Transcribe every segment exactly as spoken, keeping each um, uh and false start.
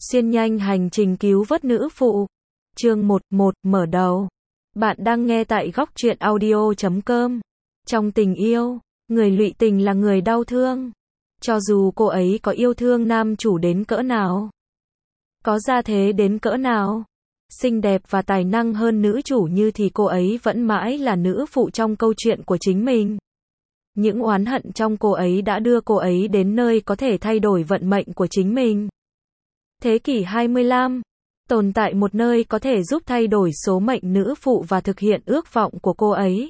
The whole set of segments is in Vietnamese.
Xuyên nhanh hành trình cứu vớt nữ phụ. Chương một một mở đầu. Bạn đang nghe tại góc truyện audio chấm com. Trong tình yêu, người lụy tình là người đau thương. Cho dù cô ấy có yêu thương nam chủ đến cỡ nào, có gia thế đến cỡ nào, xinh đẹp và tài năng hơn nữ chủ như thì cô ấy vẫn mãi là nữ phụ trong câu chuyện của chính mình. Những oán hận trong cô ấy đã đưa cô ấy đến nơi có thể thay đổi vận mệnh của chính mình. Thế kỷ hai mươi lăm, tồn tại một nơi có thể giúp thay đổi số mệnh nữ phụ và thực hiện ước vọng của cô ấy.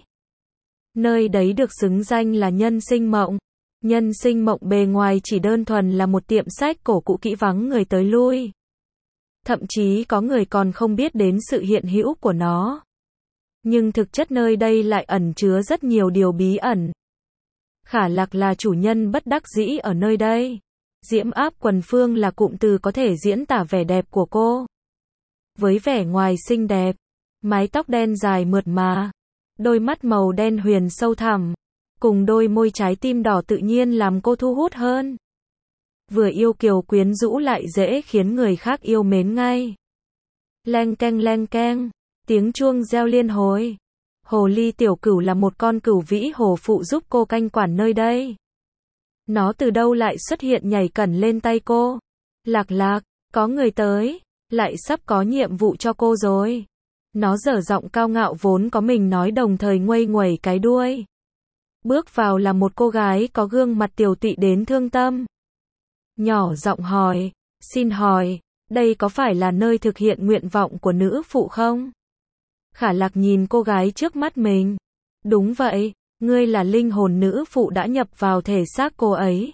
Nơi đấy được xứng danh là Nhân Sinh Mộng. Nhân Sinh Mộng bề ngoài chỉ đơn thuần là một tiệm sách cổ cũ kỹ vắng người tới lui. Thậm chí có người còn không biết đến sự hiện hữu của nó. Nhưng thực chất nơi đây lại ẩn chứa rất nhiều điều bí ẩn. Khả Lạc là chủ nhân bất đắc dĩ ở nơi đây. Diễm áp quần phương là cụm từ có thể diễn tả vẻ đẹp của cô. Với vẻ ngoài xinh đẹp, mái tóc đen dài mượt mà, đôi mắt màu đen huyền sâu thẳm, cùng đôi môi trái tim đỏ tự nhiên làm cô thu hút hơn. Vừa yêu kiều quyến rũ lại dễ khiến người khác yêu mến ngay. Leng keng leng keng, tiếng chuông reo liên hồi. Hồ ly tiểu cửu là một con cửu vĩ hồ phụ giúp cô canh quản nơi đây. Nó từ đâu lại xuất hiện nhảy cẩn lên tay cô. Lạc Lạc, có người tới, lại sắp có nhiệm vụ cho cô rồi. Nó dở giọng cao ngạo vốn có mình nói đồng thời nguây nguẩy cái đuôi. Bước vào là một cô gái có gương mặt tiều tụy đến thương tâm. Nhỏ giọng hỏi, xin hỏi, đây có phải là nơi thực hiện nguyện vọng của nữ phụ không? Khả Lạc nhìn cô gái trước mắt mình. Đúng vậy, ngươi là linh hồn nữ phụ đã nhập vào thể xác cô ấy.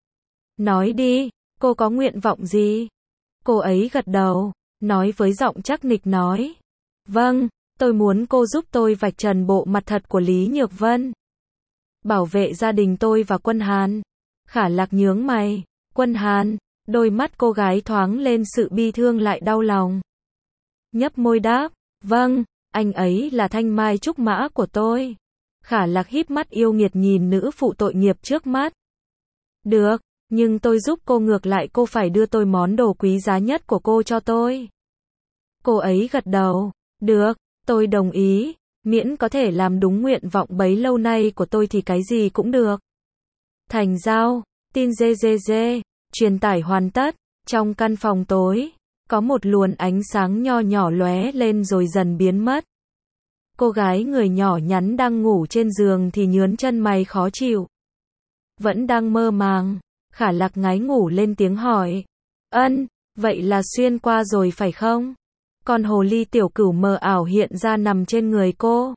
Nói đi, cô có nguyện vọng gì? Cô ấy gật đầu, nói với giọng chắc nịch nói. Vâng, tôi muốn cô giúp tôi vạch trần bộ mặt thật của Lý Nhược Vân. Bảo vệ gia đình tôi và Quân Hàn. Khả Lạc nhướng mày. Quân Hàn, đôi mắt cô gái thoáng lên sự bi thương lại đau lòng. Nhấp môi đáp, vâng, anh ấy là thanh mai trúc mã của tôi. Khả Lạc híp mắt yêu nghiệt nhìn nữ phụ tội nghiệp trước mắt. Được, nhưng tôi giúp cô ngược lại cô phải đưa tôi món đồ quý giá nhất của cô cho tôi. Cô ấy gật đầu, được, tôi đồng ý, miễn có thể làm đúng nguyện vọng bấy lâu nay của tôi thì cái gì cũng được. Thành giao, tin dê dê dê, truyền tải hoàn tất, trong căn phòng tối, có một luồn ánh sáng nho nhỏ lóe lên rồi dần biến mất. Cô gái người nhỏ nhắn đang ngủ trên giường thì nhướn chân mày khó chịu. Vẫn đang mơ màng, Khả Lạc ngái ngủ lên tiếng hỏi. Ân, vậy là xuyên qua rồi phải không? Con hồ ly tiểu cửu mờ ảo hiện ra nằm trên người cô.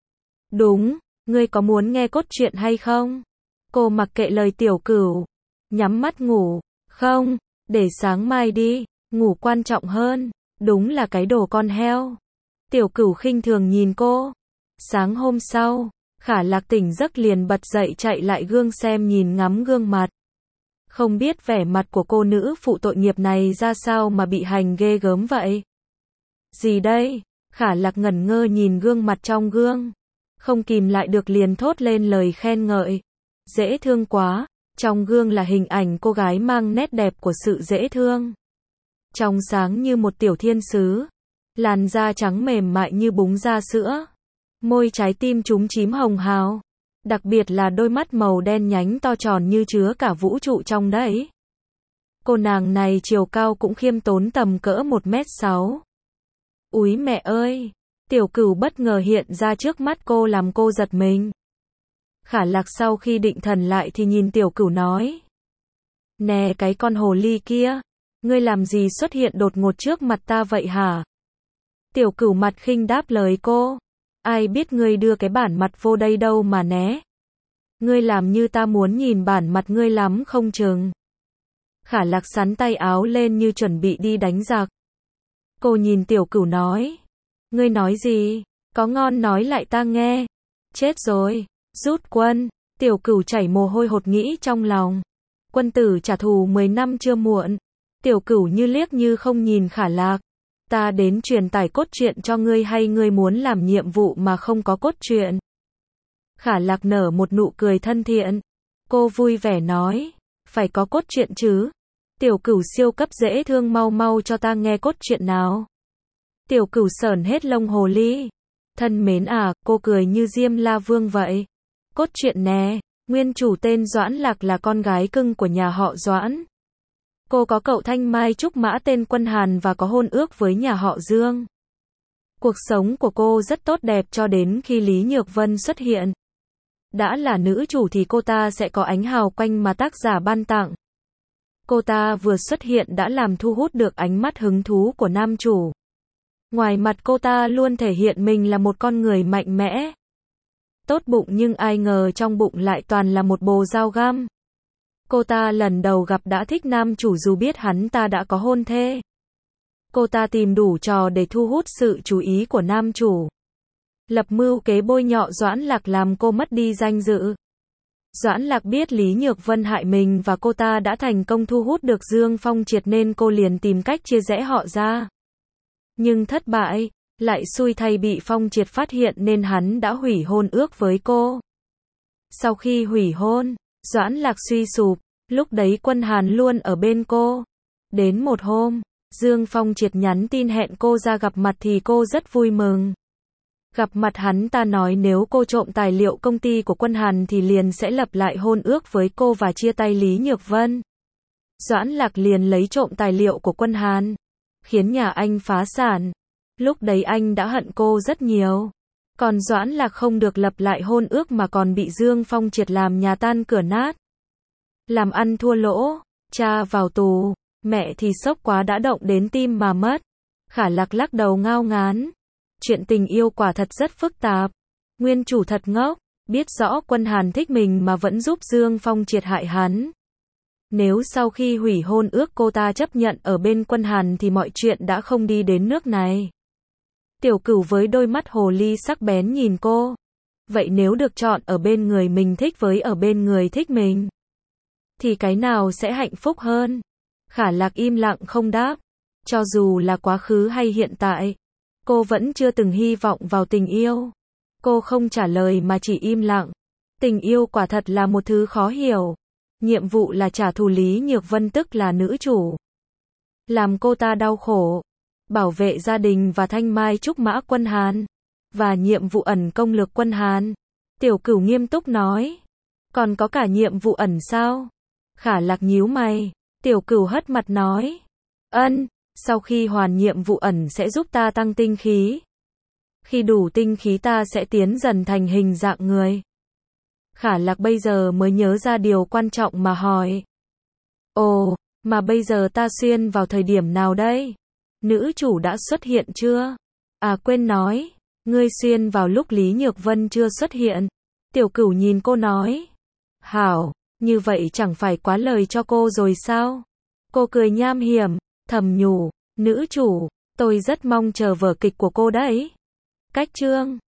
Đúng, ngươi có muốn nghe cốt truyện hay không? Cô mặc kệ lời tiểu cửu, nhắm mắt ngủ. Không, để sáng mai đi, ngủ quan trọng hơn. Đúng là cái đồ con heo. Tiểu cửu khinh thường nhìn cô. Sáng hôm sau, Khả Lạc tỉnh giấc liền bật dậy chạy lại gương xem nhìn ngắm gương mặt. Không biết vẻ mặt của cô nữ phụ tội nghiệp này ra sao mà bị hành ghê gớm vậy. Gì đây? Khả Lạc ngẩn ngơ nhìn gương mặt trong gương. Không kìm lại được liền thốt lên lời khen ngợi. Dễ thương quá. Trong gương là hình ảnh cô gái mang nét đẹp của sự dễ thương. Trong sáng như một tiểu thiên sứ. Làn da trắng mềm mại như búng da sữa. Môi trái tim trúng chím hồng hào. Đặc biệt là đôi mắt màu đen nhánh to tròn như chứa cả vũ trụ trong đấy. Cô nàng này chiều cao cũng khiêm tốn tầm cỡ một mét sáu. Úi mẹ ơi! Tiểu cửu bất ngờ hiện ra trước mắt cô làm cô giật mình. Khả Lạc sau khi định thần lại thì nhìn tiểu cửu nói. Nè cái con hồ ly kia, ngươi làm gì xuất hiện đột ngột trước mặt ta vậy hả? Tiểu cửu mặt khinh đáp lời cô. Ai biết ngươi đưa cái bản mặt vô đây đâu mà né. Ngươi làm như ta muốn nhìn bản mặt ngươi lắm không chừng. Khả Lạc sắn tay áo lên như chuẩn bị đi đánh giặc. Cô nhìn tiểu cửu nói. Ngươi nói gì? Có ngon nói lại ta nghe. Chết rồi. Rút quân. Tiểu cửu chảy mồ hôi hột nghĩ trong lòng. Quân tử trả thù mười năm chưa muộn. Tiểu cửu như liếc như không nhìn Khả Lạc. Ta đến truyền tải cốt truyện cho ngươi hay ngươi muốn làm nhiệm vụ mà không có cốt truyện? Khả Lạc nở một nụ cười thân thiện. Cô vui vẻ nói. Phải có cốt truyện chứ. Tiểu Cửu siêu cấp dễ thương, mau mau cho ta nghe cốt truyện nào. Tiểu Cửu sởn hết lông hồ ly. Thân mến à, cô cười như Diêm La Vương vậy. Cốt truyện nè, nguyên chủ tên Doãn Lạc là con gái cưng của nhà họ Doãn. Cô có cậu thanh mai trúc mã tên Quân Hàn và có hôn ước với nhà họ Dương. Cuộc sống của cô rất tốt đẹp cho đến khi Lý Nhược Vân xuất hiện. Đã là nữ chủ thì cô ta sẽ có ánh hào quanh mà tác giả ban tặng. Cô ta vừa xuất hiện đã làm thu hút được ánh mắt hứng thú của nam chủ. Ngoài mặt cô ta luôn thể hiện mình là một con người mạnh mẽ, tốt bụng, nhưng ai ngờ trong bụng lại toàn là một bồ dao găm. Cô ta lần đầu gặp đã thích nam chủ dù biết hắn ta đã có hôn thê. Cô ta tìm đủ trò để thu hút sự chú ý của nam chủ. Lập mưu kế bôi nhọ Doãn Lạc làm cô mất đi danh dự. Doãn Lạc biết Lý Nhược Vân hại mình và cô ta đã thành công thu hút được Dương Phong Triệt nên cô liền tìm cách chia rẽ họ ra. Nhưng thất bại, lại xui thay bị Phong Triệt phát hiện nên hắn đã hủy hôn ước với cô. Sau khi hủy hôn, Doãn Lạc suy sụp, lúc đấy Quân Hàn luôn ở bên cô. Đến một hôm, Dương Phong Triệt nhắn tin hẹn cô ra gặp mặt thì cô rất vui mừng. Gặp mặt hắn ta nói nếu cô trộm tài liệu công ty của Quân Hàn thì liền sẽ lập lại hôn ước với cô và chia tay Lý Nhược Vân. Doãn Lạc liền lấy trộm tài liệu của Quân Hàn, khiến nhà anh phá sản. Lúc đấy anh đã hận cô rất nhiều. Còn Doãn Lạc không được lập lại hôn ước mà còn bị Dương Phong Triệt làm nhà tan cửa nát. Làm ăn thua lỗ, cha vào tù, mẹ thì sốc quá đã động đến tim mà mất. Khả Lạc lắc đầu ngao ngán. Chuyện tình yêu quả thật rất phức tạp. Nguyên chủ thật ngốc, biết rõ Quân Hàn thích mình mà vẫn giúp Dương Phong Triệt hại hắn. Nếu sau khi hủy hôn ước cô ta chấp nhận ở bên Quân Hàn thì mọi chuyện đã không đi đến nước này. Tiểu Cửu với đôi mắt hồ ly sắc bén nhìn cô. Vậy nếu được chọn ở bên người mình thích với ở bên người thích mình, thì cái nào sẽ hạnh phúc hơn? Khả Lạc im lặng không đáp. Cho dù là quá khứ hay hiện tại, cô vẫn chưa từng hy vọng vào tình yêu. Cô không trả lời mà chỉ im lặng. Tình yêu quả thật là một thứ khó hiểu. Nhiệm vụ là trả thù Lý Nhược Vân tức là nữ chủ. Làm cô ta đau khổ. Bảo vệ gia đình và thanh mai trúc mã Quân Hàn. Và nhiệm vụ ẩn công lược Quân Hàn. Tiểu Cửu nghiêm túc nói. Còn có cả nhiệm vụ ẩn sao? Khả Lạc nhíu mày. Tiểu Cửu hất mặt nói. Ân, sau khi hoàn nhiệm vụ ẩn sẽ giúp ta tăng tinh khí. Khi đủ tinh khí ta sẽ tiến dần thành hình dạng người. Khả Lạc bây giờ mới nhớ ra điều quan trọng mà hỏi. Ồ, mà bây giờ ta xuyên vào thời điểm nào đây? Nữ chủ đã xuất hiện chưa? À quên nói, ngươi xuyên vào lúc Lý Nhược Vân chưa xuất hiện. Tiểu Cửu nhìn cô nói. Hảo, như vậy chẳng phải quá lời cho cô rồi sao? Cô cười nham hiểm, thầm nhủ, nữ chủ, tôi rất mong chờ vở kịch của cô đấy. Cách chương